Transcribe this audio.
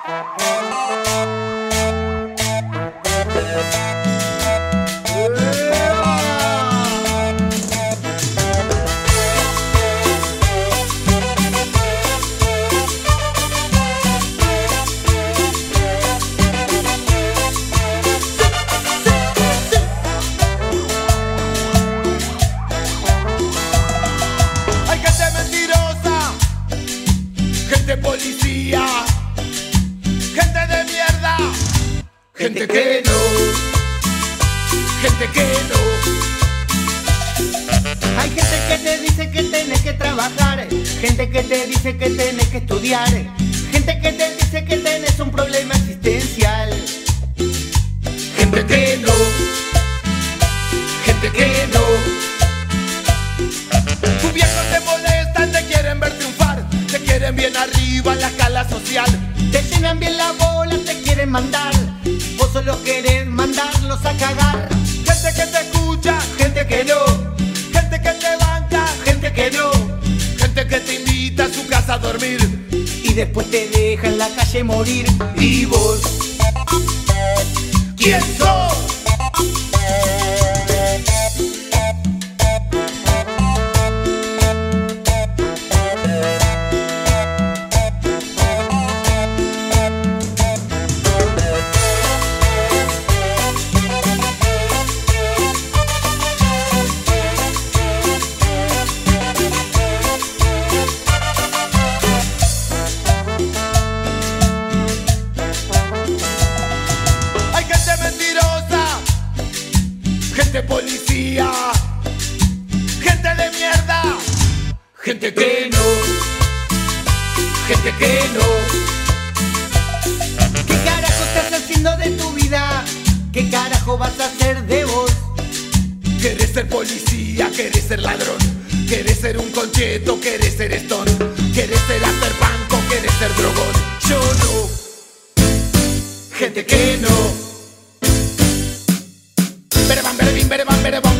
Policía, gente de mierda, gente que no, gente que no. Hay gente que te dice que tenés que trabajar, gente que te dice que tenés que estudiar, gente que te dice que tenés un problema existencial. Gente que no, gente que no. Tus viejos te molestan, te quieren ver triunfar, te quieren bien arriba en la escala social. Te llenan bien la bola, te quieren mandar, vos solo querés mandarlos a cagar. Gente que te escucha, gente que no, gente que te banca, gente que no, gente que te invita a su casa a dormir y después te deja en la calle morir. ¿Y vos? ¿Quién sos? Gente policía, gente de mierda, gente que no, gente que no. ¿Qué carajo estás haciendo de tu vida? ¿Qué carajo vas a hacer de vos? ¿Querés ser policía? ¿Querés ser ladrón? ¿Querés ser un concheto? ¿Querés ser stone? ¿Querés ser banco? ¿Querés ser drogón? Yo no, gente que no. Bere bam, bere bim, bere bam, bere bam.